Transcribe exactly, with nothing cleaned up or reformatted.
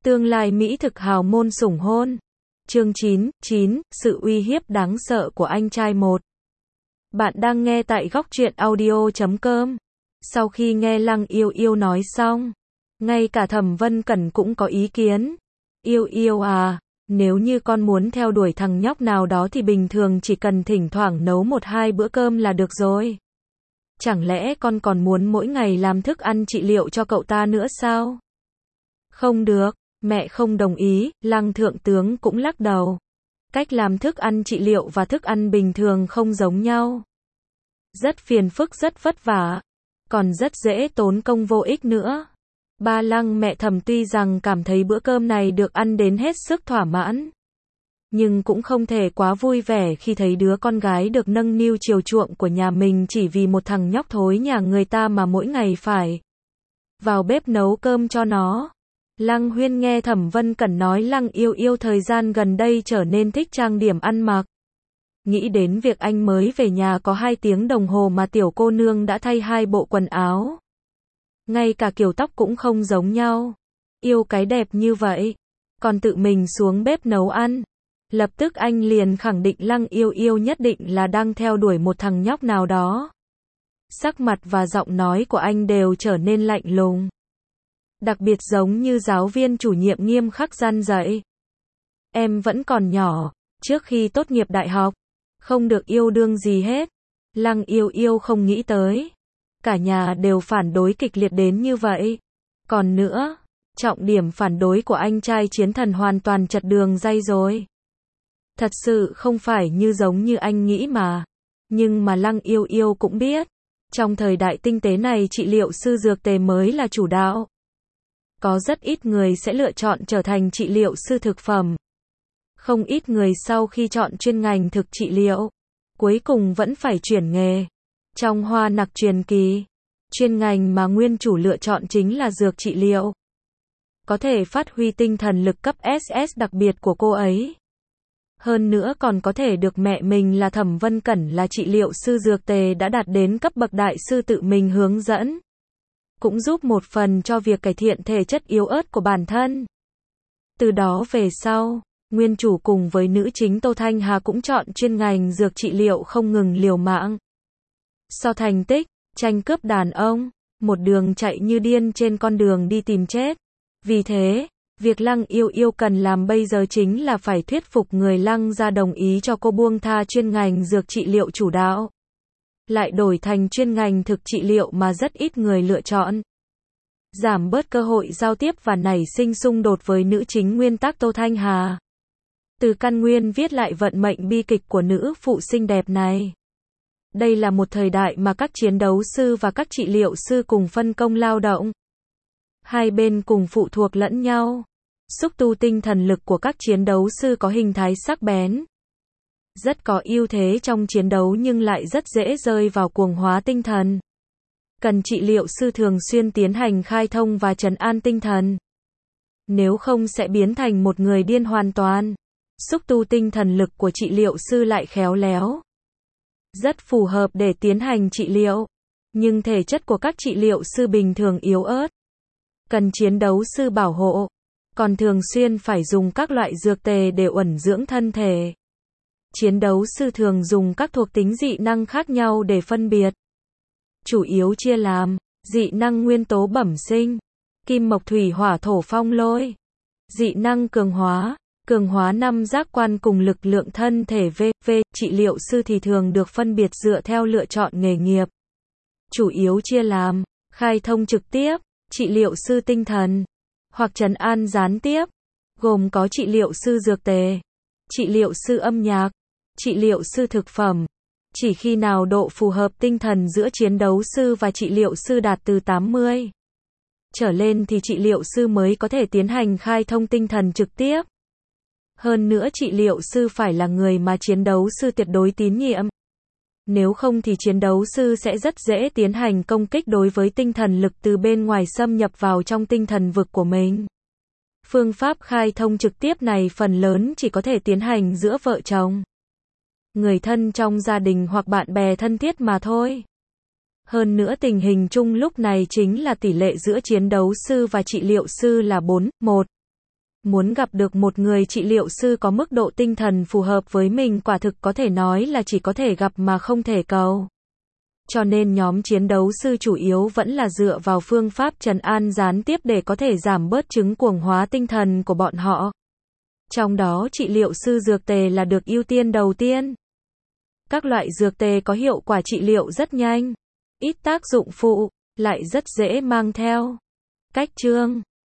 Tương lai Mỹ thực hào môn sủng hôn. Chương chín, chín, sự uy hiếp đáng sợ của anh trai một. Bạn đang nghe tại góc truyện audio chấm com. Sau khi nghe Lăng Yêu Yêu nói xong, ngay cả Thẩm Vân Cẩn cũng có ý kiến. Yêu Yêu à, nếu như con muốn theo đuổi thằng nhóc nào đó thì bình thường chỉ cần thỉnh thoảng nấu một hai bữa cơm là được rồi. Chẳng lẽ con còn muốn mỗi ngày làm thức ăn trị liệu cho cậu ta nữa sao? Không được, mẹ không đồng ý. Lăng thượng tướng cũng lắc đầu. Cách làm thức ăn trị liệu và thức ăn bình thường không giống nhau. Rất phiền phức, rất vất vả, còn rất dễ tốn công vô ích nữa. Ba Lăng mẹ Thẩm tuy rằng cảm thấy bữa cơm này được ăn đến hết sức thỏa mãn, nhưng cũng không thể quá vui vẻ khi thấy đứa con gái được nâng niu chiều chuộng của nhà mình chỉ vì một thằng nhóc thối nhà người ta mà mỗi ngày phải vào bếp nấu cơm cho nó. Lăng Huyên nghe Thẩm Vân Cẩn nói Lăng Yêu Yêu thời gian gần đây trở nên thích trang điểm ăn mặc. Nghĩ đến việc anh mới về nhà có hai tiếng đồng hồ mà tiểu cô nương đã thay hai bộ quần áo. Ngay cả kiểu tóc cũng không giống nhau. Yêu cái đẹp như vậy, còn tự mình xuống bếp nấu ăn. Lập tức anh liền khẳng định Lăng Yêu Yêu nhất định là đang theo đuổi một thằng nhóc nào đó. Sắc mặt và giọng nói của anh đều trở nên lạnh lùng. Đặc biệt giống như giáo viên chủ nhiệm nghiêm khắc gian dạy. Em vẫn còn nhỏ, trước khi tốt nghiệp đại học, không được yêu đương gì hết. Lăng Yêu Yêu không nghĩ tới, cả nhà đều phản đối kịch liệt đến như vậy. Còn nữa, trọng điểm phản đối của anh trai chiến thần hoàn toàn chật đường ray rồi. Thật sự không phải như giống như anh nghĩ mà. Nhưng mà Lăng Yêu Yêu cũng biết, trong thời đại tinh tế này trị liệu sư dược tề mới là chủ đạo. Có rất ít người sẽ lựa chọn trở thành trị liệu sư thực phẩm. Không ít người sau khi chọn chuyên ngành thực trị liệu, cuối cùng vẫn phải chuyển nghề. Trong Hoa Nặc truyền kỳ, chuyên ngành mà nguyên chủ lựa chọn chính là dược trị liệu. Có thể phát huy tinh thần lực cấp ét ét đặc biệt của cô ấy. Hơn nữa còn có thể được mẹ mình là Thẩm Vân Cẩn là trị liệu sư dược tề đã đạt đến cấp bậc đại sư tự mình hướng dẫn. Cũng giúp một phần cho việc cải thiện thể chất yếu ớt của bản thân. Từ đó về sau, nguyên chủ cùng với nữ chính Tô Thanh Hà cũng chọn chuyên ngành dược trị liệu không ngừng liều mạng. So thành tích, tranh cướp đàn ông, một đường chạy như điên trên con đường đi tìm chết. Vì thế, việc Lăng Yêu Yêu cần làm bây giờ chính là phải thuyết phục người Lăng ra đồng ý cho cô buông tha chuyên ngành dược trị liệu chủ đạo, lại đổi thành chuyên ngành thực trị liệu mà rất ít người lựa chọn. Giảm bớt cơ hội giao tiếp và nảy sinh xung đột với nữ chính nguyên tác Tô Thanh Hà. Từ căn nguyên viết lại vận mệnh bi kịch của nữ phụ xinh đẹp này. Đây là một thời đại mà các chiến đấu sư và các trị liệu sư cùng phân công lao động. Hai bên cùng phụ thuộc lẫn nhau. Xúc tu tinh thần lực của các chiến đấu sư có hình thái sắc bén, rất có ưu thế trong chiến đấu nhưng lại rất dễ rơi vào cuồng hóa tinh thần. Cần trị liệu sư thường xuyên tiến hành khai thông và trấn an tinh thần. Nếu không sẽ biến thành một người điên hoàn toàn. Xúc tu tinh thần lực của trị liệu sư lại khéo léo, rất phù hợp để tiến hành trị liệu. Nhưng thể chất của các trị liệu sư bình thường yếu ớt, cần chiến đấu sư bảo hộ, còn thường xuyên phải dùng các loại dược tề để uẩn dưỡng thân thể. Chiến đấu sư thường dùng các thuộc tính dị năng khác nhau để phân biệt. Chủ yếu chia làm dị năng nguyên tố bẩm sinh, kim mộc thủy hỏa thổ phong lôi. Dị năng cường hóa, cường hóa năm giác quan cùng lực lượng thân thể vê vê. Trị liệu sư thì thường được phân biệt dựa theo lựa chọn nghề nghiệp. Chủ yếu chia làm khai thông trực tiếp, trị liệu sư tinh thần, hoặc trấn an gián tiếp, gồm có trị liệu sư dược tề, trị liệu sư âm nhạc, trị liệu sư thực phẩm. Chỉ khi nào độ phù hợp tinh thần giữa chiến đấu sư và trị liệu sư đạt từ tám mươi trở lên thì trị liệu sư mới có thể tiến hành khai thông tinh thần trực tiếp. Hơn nữa trị liệu sư phải là người mà chiến đấu sư tuyệt đối tín nhiệm. Nếu không thì chiến đấu sư sẽ rất dễ tiến hành công kích đối với tinh thần lực từ bên ngoài xâm nhập vào trong tinh thần vực của mình. Phương pháp khai thông trực tiếp này phần lớn chỉ có thể tiến hành giữa vợ chồng, người thân trong gia đình hoặc bạn bè thân thiết mà thôi. Hơn nữa tình hình chung lúc này chính là tỷ lệ giữa chiến đấu sư và trị liệu sư là bốn một. Muốn gặp được một người trị liệu sư có mức độ tinh thần phù hợp với mình quả thực có thể nói là chỉ có thể gặp mà không thể cầu. Cho nên nhóm chiến đấu sư chủ yếu vẫn là dựa vào phương pháp trấn an gián tiếp để có thể giảm bớt chứng cuồng hóa tinh thần của bọn họ. Trong đó trị liệu sư dược tề là được ưu tiên đầu tiên. Các loại dược tề có hiệu quả trị liệu rất nhanh, ít tác dụng phụ, lại rất dễ mang theo. Cách chương